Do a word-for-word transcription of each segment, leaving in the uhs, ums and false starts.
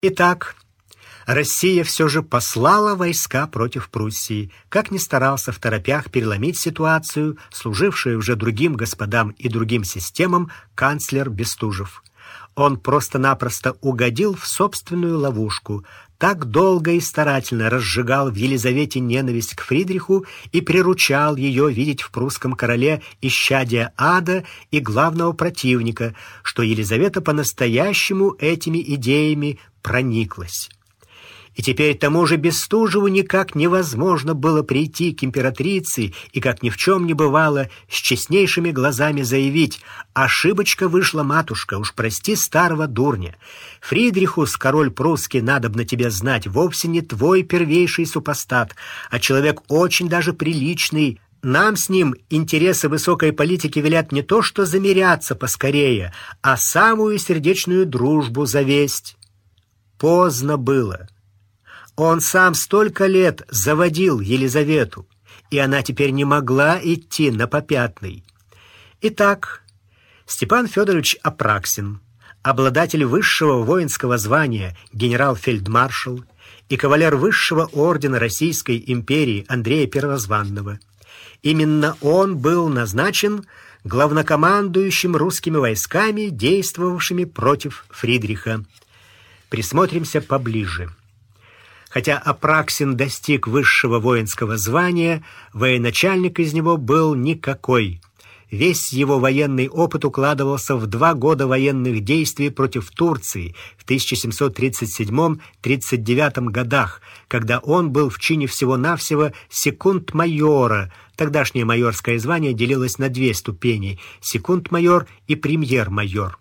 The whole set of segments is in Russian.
Итак, Россия все же послала войска против Пруссии, как ни старался второпях переломить ситуацию, служивший уже другим господам и другим системам канцлер Бестужев. Он просто-напросто угодил в собственную ловушку, так долго и старательно разжигал в Елизавете ненависть к Фридриху и приручал ее видеть в прусском короле исчадие ада и главного противника, что Елизавета по-настоящему этими идеями прониклась. И теперь тому же Бестужеву никак невозможно было прийти к императрице и, как ни в чем не бывало, с честнейшими глазами заявить: «Ошибочка вышла, матушка, уж прости старого дурня. Фридрихус, король прусский, надобно тебе знать, вовсе не твой первейший супостат, а человек очень даже приличный. Нам с ним интересы высокой политики велят не то что замиряться поскорее, а самую сердечную дружбу завесть». Поздно было. Он сам столько лет заводил Елизавету, и она теперь не могла идти на попятный. Итак, Степан Федорович Апраксин, обладатель высшего воинского звания генерал-фельдмаршал и кавалер высшего ордена Российской империи Андрея Первозванного, именно он был назначен главнокомандующим русскими войсками, действовавшими против Фридриха. Присмотримся поближе. Хотя Апраксин достиг высшего воинского звания, военачальник из него был никакой. Весь его военный опыт укладывался в два года военных действий против Турции в тысяча семьсот тридцать седьмом — тридцать девятом годах, когда он был в чине всего-навсего секунд-майора. Тогдашнее майорское звание делилось на две ступени — секунд-майор и премьер-майор.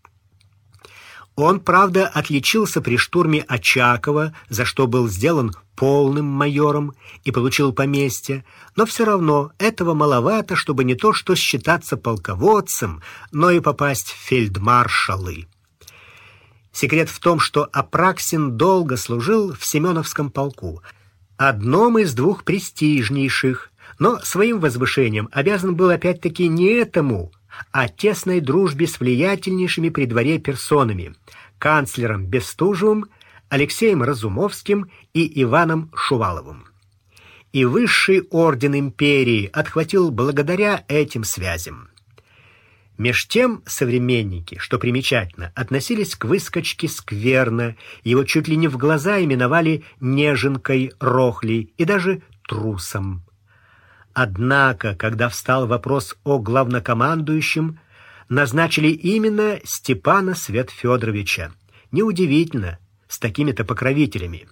Он, правда, отличился при штурме Очакова, за что был сделан полным майором и получил поместье, но все равно этого маловато, чтобы не то что считаться полководцем, но и попасть в фельдмаршалы. Секрет в том, что Апраксин долго служил в Семеновском полку, одном из двух престижнейших, но своим возвышением обязан был опять-таки не этому, а тесной дружбе с влиятельнейшими при дворе персонами — канцлером Бестужевым, Алексеем Разумовским и Иваном Шуваловым. И высший орден империи отхватил благодаря этим связям. Меж тем современники, что примечательно, относились к выскочке скверно, его чуть ли не в глаза именовали неженкой, рохлей и даже трусом. Однако, когда встал вопрос о главнокомандующем, назначили именно Степана Свят-Федоровича. Неудивительно, с такими-то покровителями.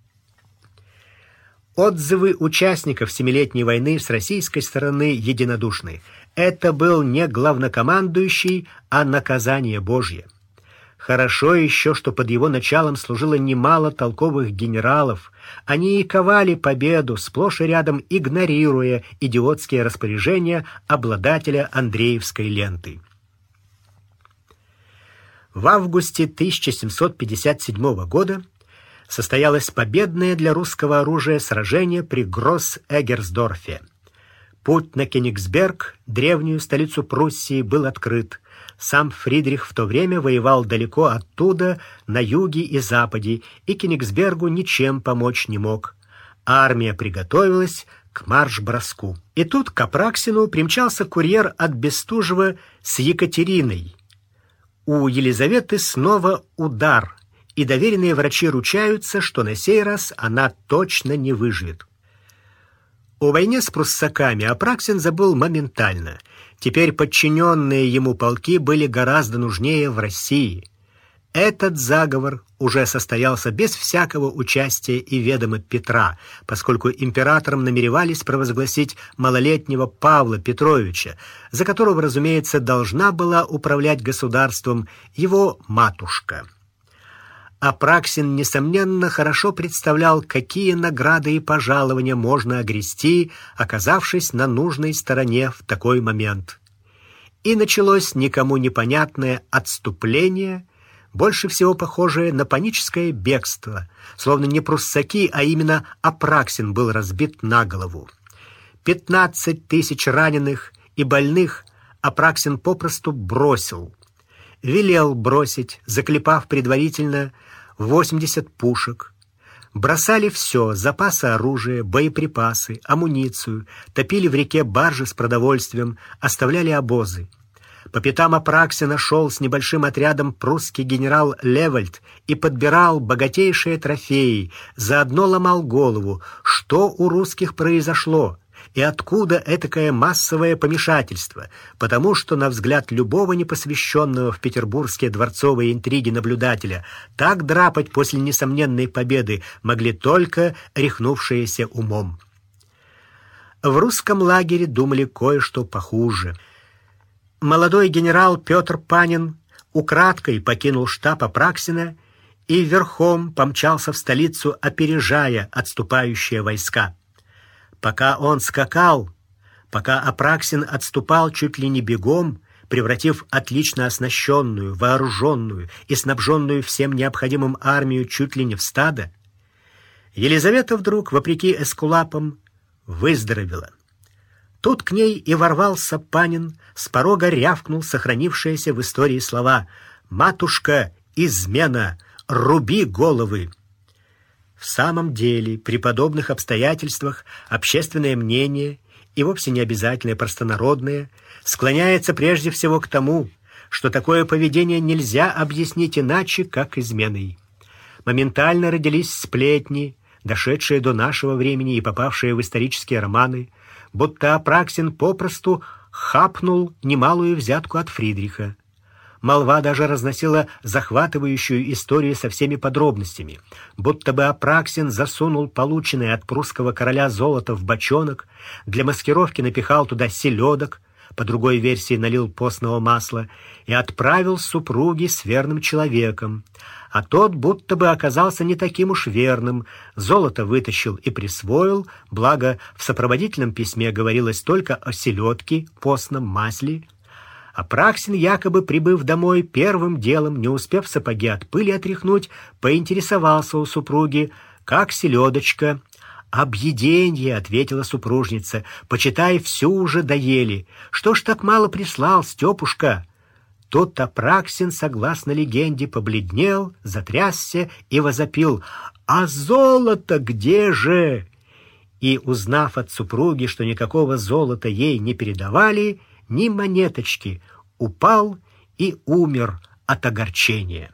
Отзывы участников Семилетней войны с российской стороны единодушны. Это был не главнокомандующий, а наказание Божье. Хорошо еще, что под его началом служило немало толковых генералов. Они и ковали победу, сплошь и рядом игнорируя идиотские распоряжения обладателя Андреевской ленты. В августе тысяча семьсот пятьдесят седьмого года состоялось победное для русского оружия сражение при Гросс-Эгерсдорфе. Путь на Кёнигсберг, древнюю столицу Пруссии, был открыт. Сам Фридрих в то время воевал далеко оттуда, на юге и западе, и Кёнигсбергу ничем помочь не мог. Армия приготовилась к марш-броску. И тут к Апраксину примчался курьер от Бестужева с Екатериной. У Елизаветы снова удар, и доверенные врачи ручаются, что на сей раз она точно не выживет. О войне с пруссаками Апраксин забыл моментально. Теперь подчиненные ему полки были гораздо нужнее в России. Этот заговор уже состоялся без всякого участия и ведома Петра, поскольку императором намеревались провозгласить малолетнего Павла Петровича, за которого, разумеется, должна была управлять государством его матушка. Апраксин, несомненно, хорошо представлял, какие награды и пожалования можно огрести, оказавшись на нужной стороне в такой момент. И началось никому непонятное отступление, больше всего похожее на паническое бегство, словно не пруссаки, а именно Апраксин был разбит на голову. Пятнадцать тысяч раненых и больных Апраксин попросту бросил. Велел бросить, заклепав предварительно восемьдесят пушек. Бросали все: запасы оружия, боеприпасы, амуницию, топили в реке баржи с продовольствием, оставляли обозы. По пятам Апраксина шел с небольшим отрядом прусский генерал Левальд и подбирал богатейшие трофеи, заодно ломал голову, что у русских произошло и откуда этакое массовое помешательство, потому что, на взгляд любого непосвященного в петербургские дворцовые интриги наблюдателя, так драпать после несомненной победы могли только рехнувшиеся умом. В русском лагере думали кое-что похуже. Молодой генерал Петр Панин украдкой покинул штаб Апраксина и верхом помчался в столицу, опережая отступающие войска. Пока он скакал, пока Апраксин отступал чуть ли не бегом, превратив отлично оснащенную, вооруженную и снабженную всем необходимым армию чуть ли не в стадо, Елизавета вдруг, вопреки эскулапам, выздоровела. Тут к ней и ворвался Панин, с порога рявкнул сохранившиеся в истории слова: «Матушка, измена! Руби головы!» В самом деле, при подобных обстоятельствах общественное мнение, и вовсе не обязательно простонародное, склоняется прежде всего к тому, что такое поведение нельзя объяснить иначе, как изменой. Моментально родились сплетни, дошедшие до нашего времени и попавшие в исторические романы, будто Апраксин попросту хапнул немалую взятку от Фридриха. Молва даже разносила захватывающую историю со всеми подробностями, будто бы Апраксин засунул полученное от прусского короля золото в бочонок, для маскировки напихал туда селедок, по другой версии налил постного масла и отправил супруге с верным человеком, а тот будто бы оказался не таким уж верным, золото вытащил и присвоил, благо в сопроводительном письме говорилось только о селедке, постном масле. Апраксин, якобы прибыв домой, первым делом, не успев сапоги от пыли отряхнуть, поинтересовался у супруги: «Как селедочка?» «Объеденье», — ответила супружница, — «почитай, всю уже доели. Что ж так мало прислал, Степушка?» Тут Апраксин, согласно легенде, побледнел, затрясся и возопил: «А золото где же?» И, узнав от супруги, что никакого золота ей не передавали, ни монеточки, упал и умер от огорчения.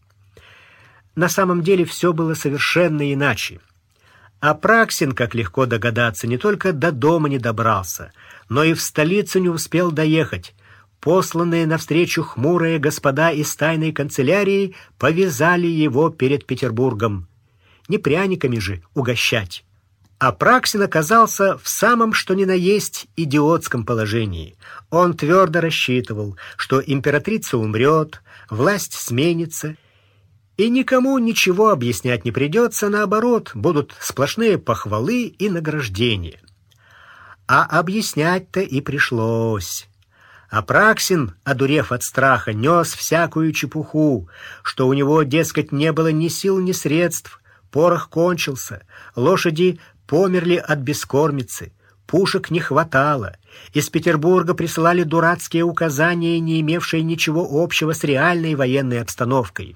На самом деле все было совершенно иначе. Апраксин, как легко догадаться, не только до дома не добрался, но и в столицу не успел доехать. Посланные навстречу хмурые господа из тайной канцелярии повязали его перед Петербургом. Не пряниками же угощать. Апраксин оказался в самом что ни на есть идиотском положении. Он твердо рассчитывал, что императрица умрет, власть сменится, и никому ничего объяснять не придется, наоборот, будут сплошные похвалы и награждения. А объяснять-то и пришлось. Апраксин, одурев от страха, нес всякую чепуху, что у него, дескать, не было ни сил, ни средств, порох кончился, лошади померли от бескормицы, пушек не хватало, из Петербурга присылали дурацкие указания, не имевшие ничего общего с реальной военной обстановкой.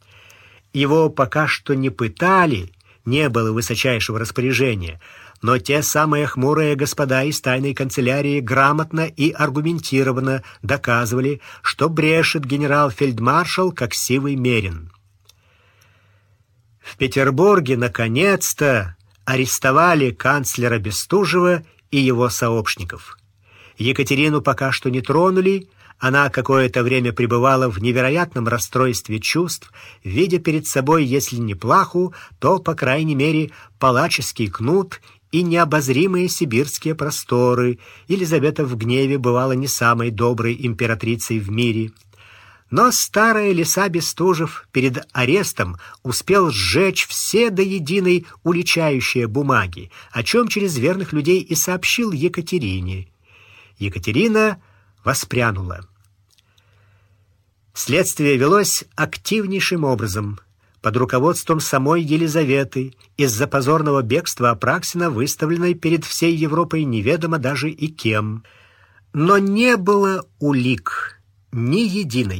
Его пока что не пытали, не было высочайшего распоряжения, но те самые хмурые господа из тайной канцелярии грамотно и аргументированно доказывали, что брешет генерал-фельдмаршал как сивый мерин. В Петербурге наконец-то арестовали канцлера Бестужева и его сообщников. Екатерину пока что не тронули, она какое-то время пребывала в невероятном расстройстве чувств, видя перед собой, если не плаху, то, по крайней мере, палаческий кнут и необозримые сибирские просторы. Елизавета в гневе бывала не самой доброй императрицей в мире. Но старая лиса Бестужев перед арестом успел сжечь все до единой уличающие бумаги, о чем через верных людей и сообщил Екатерине. Екатерина воспрянула. Следствие велось активнейшим образом. Под руководством самой Елизаветы, из-за позорного бегства Апраксина, выставленной перед всей Европой неведомо даже и кем. Но не было улик, ни единой.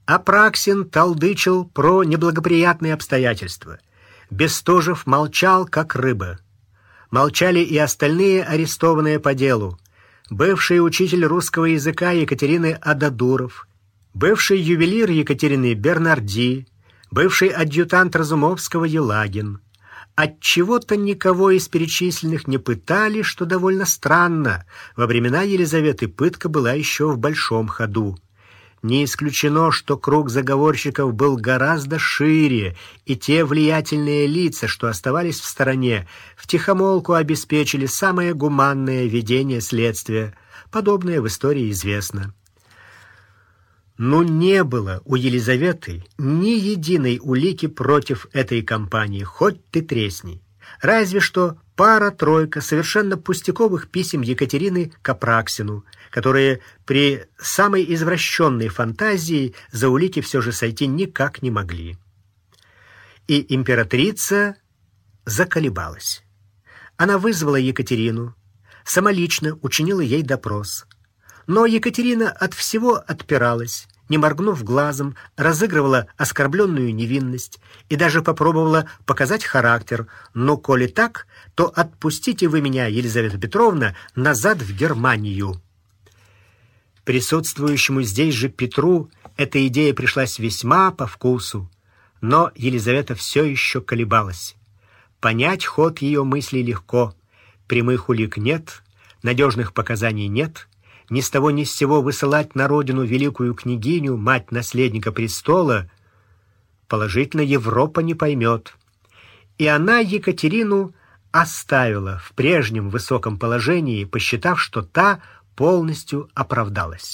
Апраксин толдычил про неблагоприятные обстоятельства. Бестужев молчал, как рыба. Молчали и остальные арестованные по делу. Бывший учитель русского языка Екатерины Ададуров, бывший ювелир Екатерины Бернарди, бывший адъютант Разумовского Елагин. Отчего-то никого из перечисленных не пытали, что довольно странно. Во времена Елизаветы пытка была еще в большом ходу. Не исключено, что круг заговорщиков был гораздо шире, и те влиятельные лица, что оставались в стороне, втихомолку обеспечили самое гуманное ведение следствия. Подобное в истории известно. Но не было у Елизаветы ни единой улики против этой кампании, хоть ты тресни. Разве что пара-тройка совершенно пустяковых писем Екатерины к Апраксину, которые при самой извращенной фантазии за улики все же сойти никак не могли. И императрица заколебалась. Она вызвала Екатерину, самолично учинила ей допрос. Но Екатерина от всего отпиралась, не моргнув глазом, разыгрывала оскорбленную невинность и даже попробовала показать характер. Но коли так, то отпустите вы меня, Елизавета Петровна, назад в Германию. Присутствующему здесь же Петру эта идея пришлась весьма по вкусу, но Елизавета все еще колебалась. Понять ход ее мыслей легко. Прямых улик нет, надежных показаний нет. Ни с того ни с сего высылать на родину великую княгиню, мать наследника престола, положительно Европа не поймет. И она Екатерину оставила в прежнем высоком положении, посчитав, что та полностью оправдалась.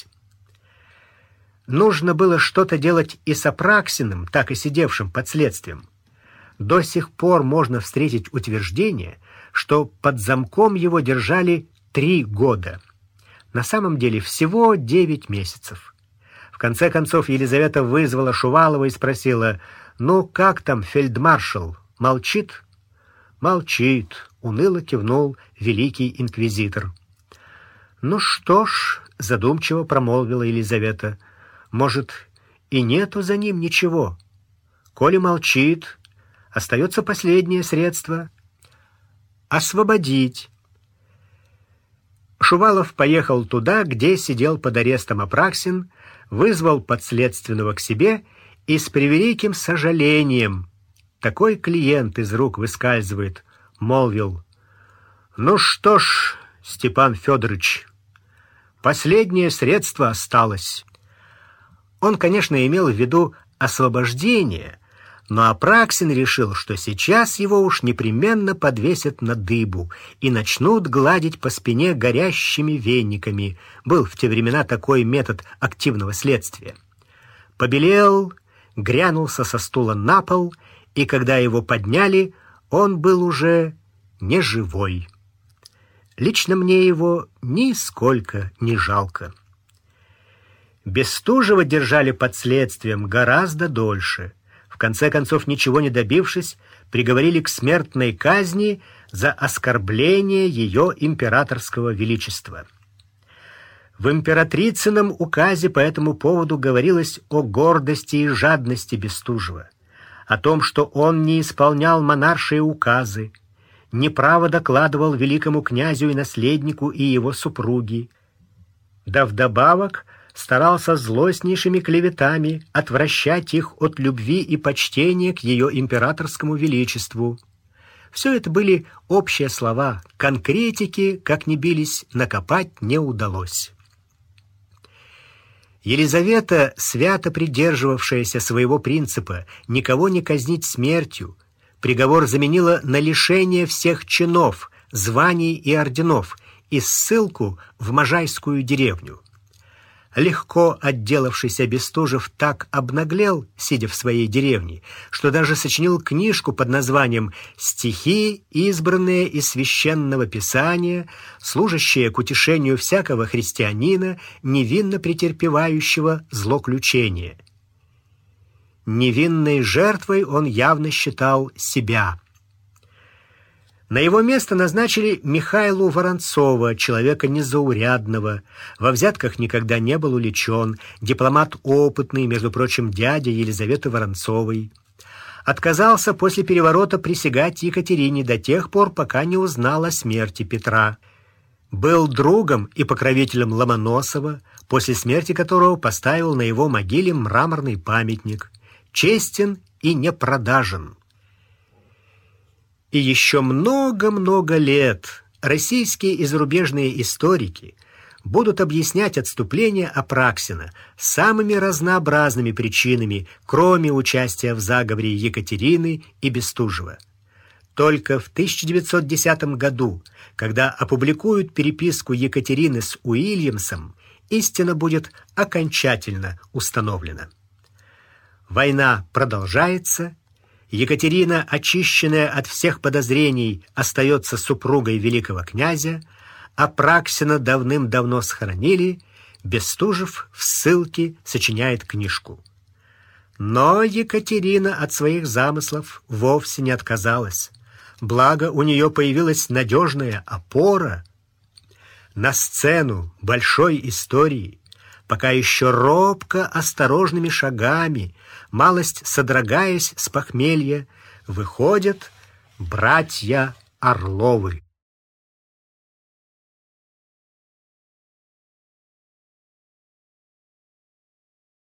Нужно было что-то делать и с Апраксиным, так и сидевшим под следствием. До сих пор можно встретить утверждение, что под замком его держали три года. На самом деле всего девять месяцев. В конце концов Елизавета вызвала Шувалова и спросила: «Ну, как там фельдмаршал? Молчит?» «Молчит», — уныло кивнул великий инквизитор. «Ну что ж», — задумчиво промолвила Елизавета, — «может, и нету за ним ничего? Коли молчит, остается последнее средство — освободить». Шувалов поехал туда, где сидел под арестом Апраксин, вызвал подследственного к себе и с превеликим сожалением, такой клиент из рук выскальзывает, молвил: «Ну что ж, Степан Федорович, последнее средство осталось». Он, конечно, имел в виду освобождение, но Апраксин решил, что сейчас его уж непременно подвесят на дыбу и начнут гладить по спине горящими вениками. Был в те времена такой метод активного следствия. Побелел, грянулся со стула на пол, и когда его подняли, он был уже не живой. Лично мне его нисколько не жалко. Бестужева держали под следствием гораздо дольше. В конце концов, ничего не добившись, приговорили к смертной казни за оскорбление ее императорского величества. В императрицыном указе по этому поводу говорилось о гордости и жадности Бестужева, о том, что он не исполнял монаршие указы, неправо докладывал великому князю и наследнику и его супруге, да вдобавок старался злостнейшими клеветами отвращать их от любви и почтения к ее императорскому величеству. Все это были общие слова, конкретики, как ни бились, накопать не удалось. Елизавета, свято придерживавшаяся своего принципа никого не казнить смертью, приговор заменила на лишение всех чинов, званий и орденов и ссылку в Можайскую деревню. Легко отделавшийся Бестужев так обнаглел, сидя в своей деревне, что даже сочинил книжку под названием «Стихи, избранные из священного писания, служащие к утешению всякого христианина, невинно претерпевающего злоключение». Невинной жертвой он явно считал себя. На его место назначили Михаила Воронцова, человека незаурядного, во взятках никогда не был уличен, дипломат опытный, между прочим, дядя Елизаветы Воронцовой. Отказался после переворота присягать Екатерине до тех пор, пока не узнал о смерти Петра. Был другом и покровителем Ломоносова, после смерти которого поставил на его могиле мраморный памятник. Честен и непродажен. И еще много-много лет российские и зарубежные историки будут объяснять отступление Апраксина самыми разнообразными причинами, кроме участия в заговоре Екатерины и Бестужева. Только в тысяча девятьсот десятом году, когда опубликуют переписку Екатерины с Уильямсом, истина будет окончательно установлена. Война продолжается. Екатерина, очищенная от всех подозрений, остается супругой великого князя, Апраксина давным-давно схоронили, Бестужев в ссылке сочиняет книжку. Но Екатерина от своих замыслов вовсе не отказалась. Благо, у нее появилась надежная опора. На сцену большой истории, пока еще робко, осторожными шагами, малость содрогаясь с похмелья, выходят братья Орловы.